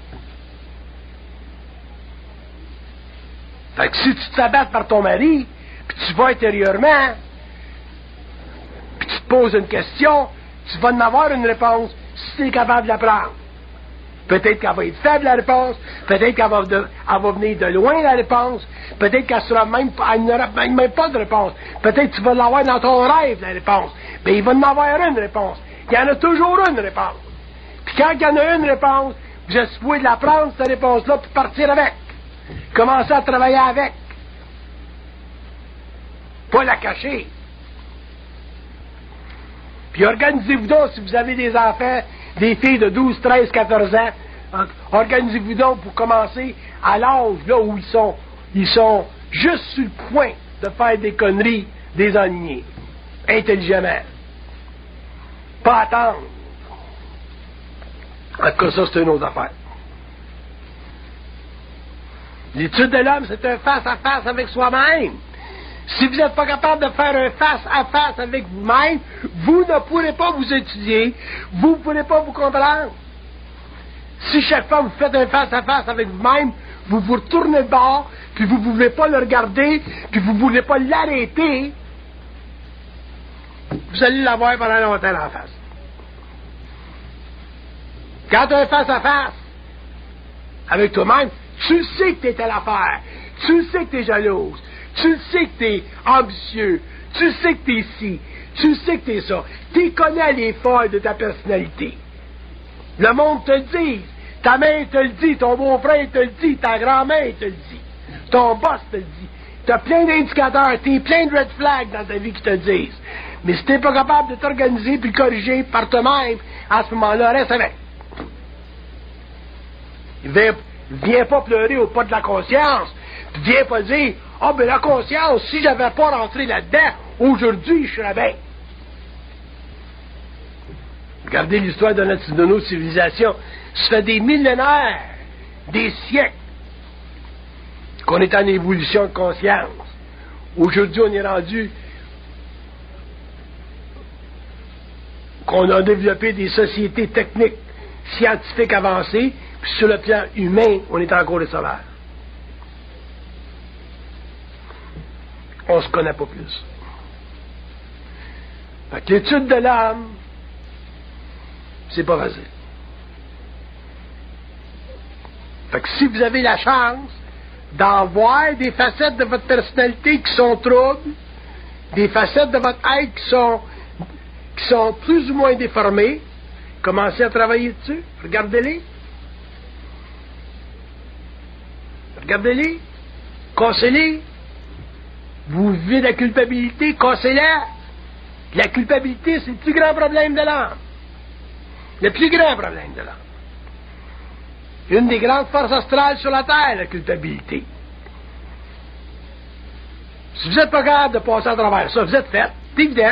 Fait que si tu te t'abattes par ton mari, puis tu vas intérieurement, puis tu te poses une question, tu vas en avoir une réponse si tu es capable de la prendre. Peut-être qu'elle va être faible, la réponse. Peut-être qu'elle va, de, elle va venir de loin, la réponse. Peut-être qu'elle sera même, elle n'aura même, même pas de réponse. Peut-être que tu vas l'avoir dans ton rêve, la réponse. Mais il va en avoir une réponse. Il y en a toujours une réponse. Puis quand il y en a une réponse, vous êtes supposé de la prendre, cette réponse-là, puis partir avec. Commencer à travailler avec. Pas la cacher. Puis organisez-vous donc, si vous avez des enfants, des filles de douze, treize, quatorze ans, organisez-vous donc pour commencer à l'âge là où ils sont, ils sont juste sur le point de faire des conneries, des ennuis, intelligemment. Pas attendre. En tout cas, ça, c'est une autre affaire. L'étude de l'homme, c'est un face-à-face avec soi-même. Si vous n'êtes pas capable de faire un face-à-face avec vous-même, vous ne pourrez pas vous étudier, vous ne pourrez pas vous comprendre. Si chaque fois vous faites un face-à-face avec vous-même, vous vous retournez de bord, puis vous ne voulez pas le regarder, puis vous ne voulez pas l'arrêter, vous allez l'avoir pendant longtemps en face. Quand tu as un face-à-face avec toi-même, tu sais que tu es à l'affaire, tu sais que tu es jalouse, tu sais que tu es ambitieux, tu sais que tu es ci, tu sais que tu es ça. Tu connais les failles de ta personnalité. Le monde te le dit, ta mère te le dit, ton beau-frère te le dit, ta grand-mère te le dit, ton boss te le dit. Tu as plein d'indicateurs, tu as plein de red flags dans ta vie qui te le disent. Mais si tu n'es pas capable de t'organiser puis de corriger par toi-même, à ce moment-là, reste avec. Viens, viens pas pleurer au pas de la conscience. Puis viens pas dire, ah, oh, ben la conscience, si j'avais pas rentré là-dedans, aujourd'hui, je serais bien. Regardez l'histoire de, notre, de nos civilisations. Ça fait des millénaires, des siècles, qu'on est en évolution de conscience. Aujourd'hui, on est rendu qu'on a développé des sociétés techniques, scientifiques avancées, puis sur le plan humain, on est encore des sauvages. On se connaît pas plus. Fait que l'étude de l'âme, c'est pas facile. Fait que si vous avez la chance d'en voir des facettes de votre personnalité qui sont troubles, des facettes de votre être qui sont, qui sont plus ou moins déformées, commencez à travailler dessus. Regardez-les. Regardez-les. Cassez-les. Vous vivez de la culpabilité, cassez-la. La culpabilité, c'est le plus grand problème de l'âme. Le plus grand problème de l'âme. Une des grandes forces astrales sur la Terre, la culpabilité. Si vous n'êtes pas capable de passer à travers ça, vous êtes fait, c'est évident.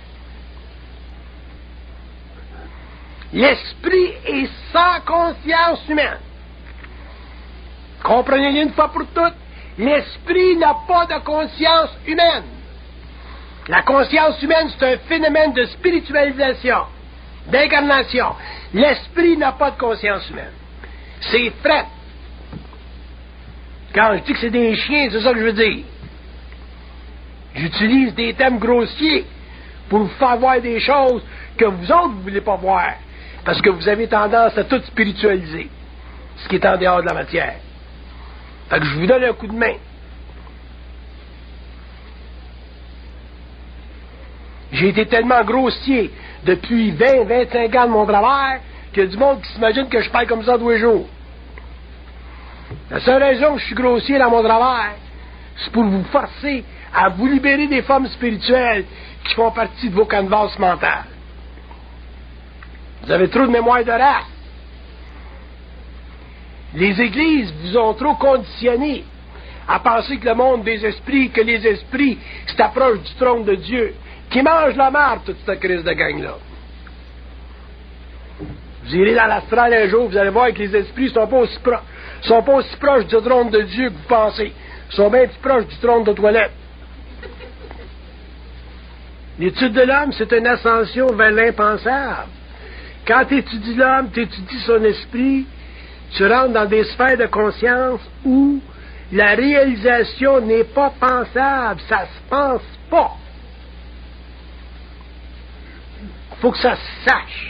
L'esprit est sans conscience humaine. Comprenez-le une fois pour toutes, l'esprit n'a pas de conscience humaine. La conscience humaine, c'est un phénomène de spiritualisation, d'incarnation. L'esprit n'a pas de conscience humaine. C'est fret. Quand je dis que c'est des chiens, c'est ça que je veux dire. J'utilise des thèmes grossiers pour vous faire voir des choses que vous autres, vous ne voulez pas voir. Parce que vous avez tendance à tout spiritualiser, ce qui est en dehors de la matière. Fait que je vous donne un coup de main. J'ai été tellement grossier depuis vingt à vingt-cinq ans de mon travail qu'il y a du monde qui s'imagine que je parle comme ça tous les jours. La seule raison que je suis grossier dans mon travail, c'est pour vous forcer à vous libérer des formes spirituelles qui font partie de vos canevas mentales. Vous avez trop de mémoire de race. Les églises vous ont trop conditionné à penser que le monde des esprits, que les esprits, c'est approche du trône de Dieu, qui mange la marde, toute cette crise de gang-là. Vous irez dans l'astral un jour, vous allez voir que les esprits ne sont pas aussi proches, sont pas aussi proches du trône de Dieu que vous pensez. Ils sont bien plus proches du trône de toilette. L'étude de l'homme, c'est une ascension vers l'impensable. Quand tu étudies l'homme, tu étudies son esprit, tu rentres dans des sphères de conscience où la réalisation n'est pas pensable, ça se pense pas. Il faut que ça se sache.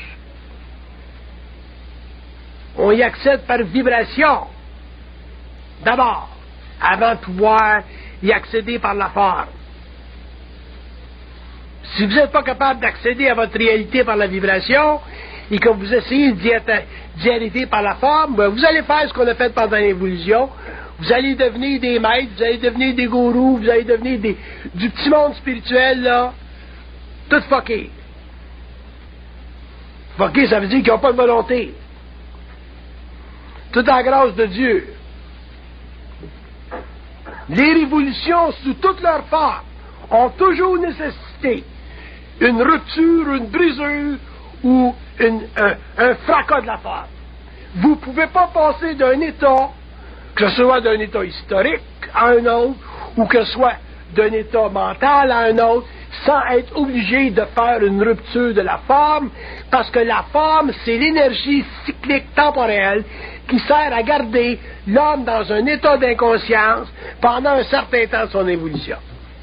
On y accède par vibration, d'abord, avant de pouvoir y accéder par la forme. Si vous n'êtes pas capable d'accéder à votre réalité par la vibration, et que vous essayez d'y, être, d'y arriver par la forme, ben vous allez faire ce qu'on a fait pendant l'évolution. Vous allez devenir des maîtres, vous allez devenir des gourous, vous allez devenir des, du petit monde spirituel, là, tout fucké. Fucké, ça veut dire qu'ils n'ont pas de volonté. Tout en grâce de Dieu. Les révolutions, sous toutes leurs formes, ont toujours nécessité une rupture, une brisure ou une, un, un fracas de la forme. Vous ne pouvez pas passer d'un état, que ce soit d'un état historique à un autre, ou que ce soit d'un état mental à un autre, sans être obligé de faire une rupture de la forme, parce que la forme, c'est l'énergie cyclique temporelle qui sert à garder l'homme dans un état d'inconscience pendant un certain temps de son évolution.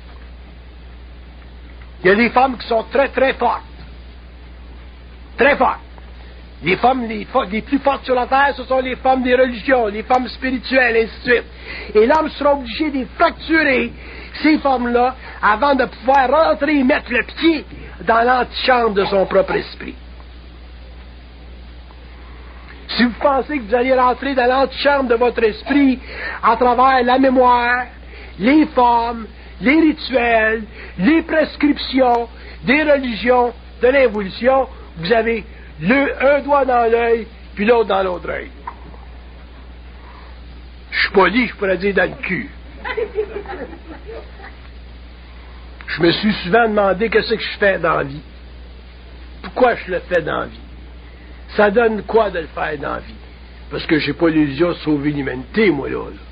Il y a des formes qui sont très très fortes. Très fortes. Les formes les, les plus fortes sur la terre, ce sont les formes des religions, les formes spirituelles, et ainsi de suite. Et l'homme sera obligé de fracturer ces formes-là avant de pouvoir rentrer et mettre le pied dans l'antichambre de son propre esprit. Si vous pensez que vous allez rentrer dans l'antichambre de votre esprit à travers la mémoire, les formes, les rituels, les prescriptions des religions de l'involution, vous avez le, un doigt dans l'œil, puis l'autre dans l'autre œil. Je suis poli, je pourrais dire dans le cul. Je me suis souvent demandé qu'est-ce que je fais dans la vie. Pourquoi je le fais dans la vie? Ça donne quoi de le faire dans la vie? Parce que j'ai pas l'illusion de sauver l'humanité, moi, là. là.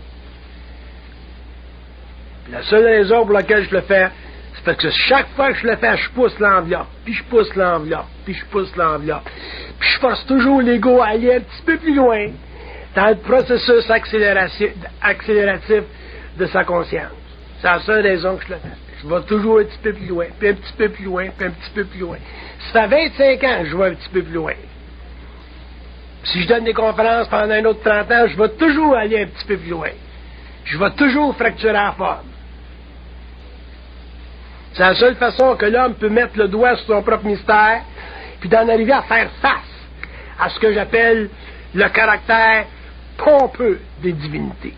La seule raison pour laquelle je le fais, c'est parce que chaque fois que je le fais, je pousse l'enveloppe, puis je pousse l'enveloppe, puis je pousse l'enveloppe. Puis je force toujours l'ego à aller un petit peu plus loin dans le processus accélératif, accélératif de sa conscience. C'est la seule raison que je le fais. Je vais toujours un petit peu plus loin, puis un petit peu plus loin, puis un petit peu plus loin. Ça fait vingt-cinq ans que je vais un petit peu plus loin. Si je donne des conférences pendant un autre trente ans, je vais toujours aller un petit peu plus loin. Je vais toujours fracturer la forme. C'est la seule façon que l'homme peut mettre le doigt sur son propre mystère, puis d'en arriver à faire face à ce que j'appelle le caractère pompeux des divinités.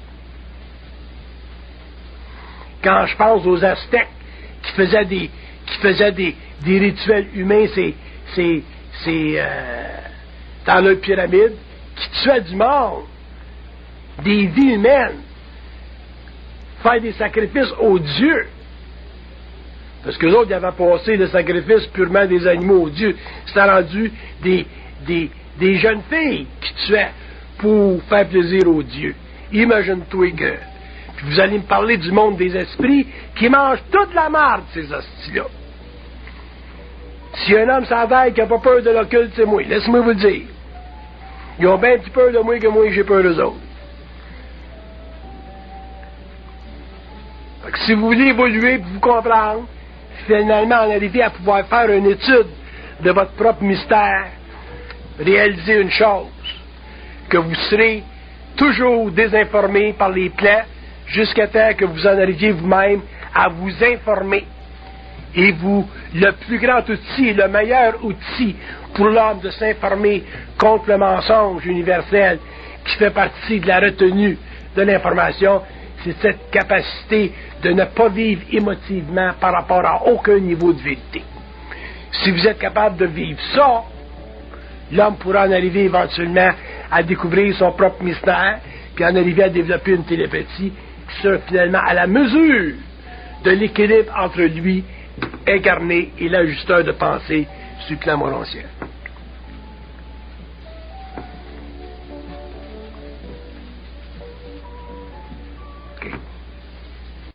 Quand je pense aux Aztèques qui faisaient des, qui faisaient des, des rituels humains, c'est, c'est, c'est euh, dans leur pyramide, qui tuaient du monde, des vies humaines, faire des sacrifices aux dieux. Parce que les autres, ils avaient passé le sacrifice purement des animaux aux dieux. C'était rendu des, des, des jeunes filles qui tuaient pour faire plaisir aux dieux. Imagine-toi que... Puis vous allez me parler du monde des esprits qui mangent toute la marde, ces hosties-là. Si un homme s'avère qui n'a pas peur de l'occulte, c'est moi. Laisse-moi vous le dire. Ils ont bien plus peur de moi que moi, j'ai peur d'eux autres. Fait que si vous voulez évoluer et vous comprendre, finalement en arriver à pouvoir faire une étude de votre propre mystère, réaliser une chose, que vous serez toujours désinformé par les plaies jusqu'à temps que vous en arriviez vous-même à vous informer. Et vous, le plus grand outil, le meilleur outil pour l'homme de s'informer contre le mensonge universel qui fait partie de la retenue de l'information, c'est cette capacité de ne pas vivre émotivement par rapport à aucun niveau de vérité. Si vous êtes capable de vivre ça, l'homme pourra en arriver éventuellement à découvrir son propre mystère, puis en arriver à développer une télépathie qui sera finalement à la mesure de l'équilibre entre lui, incarné, et l'ajusteur de pensée sur le plan morontiel.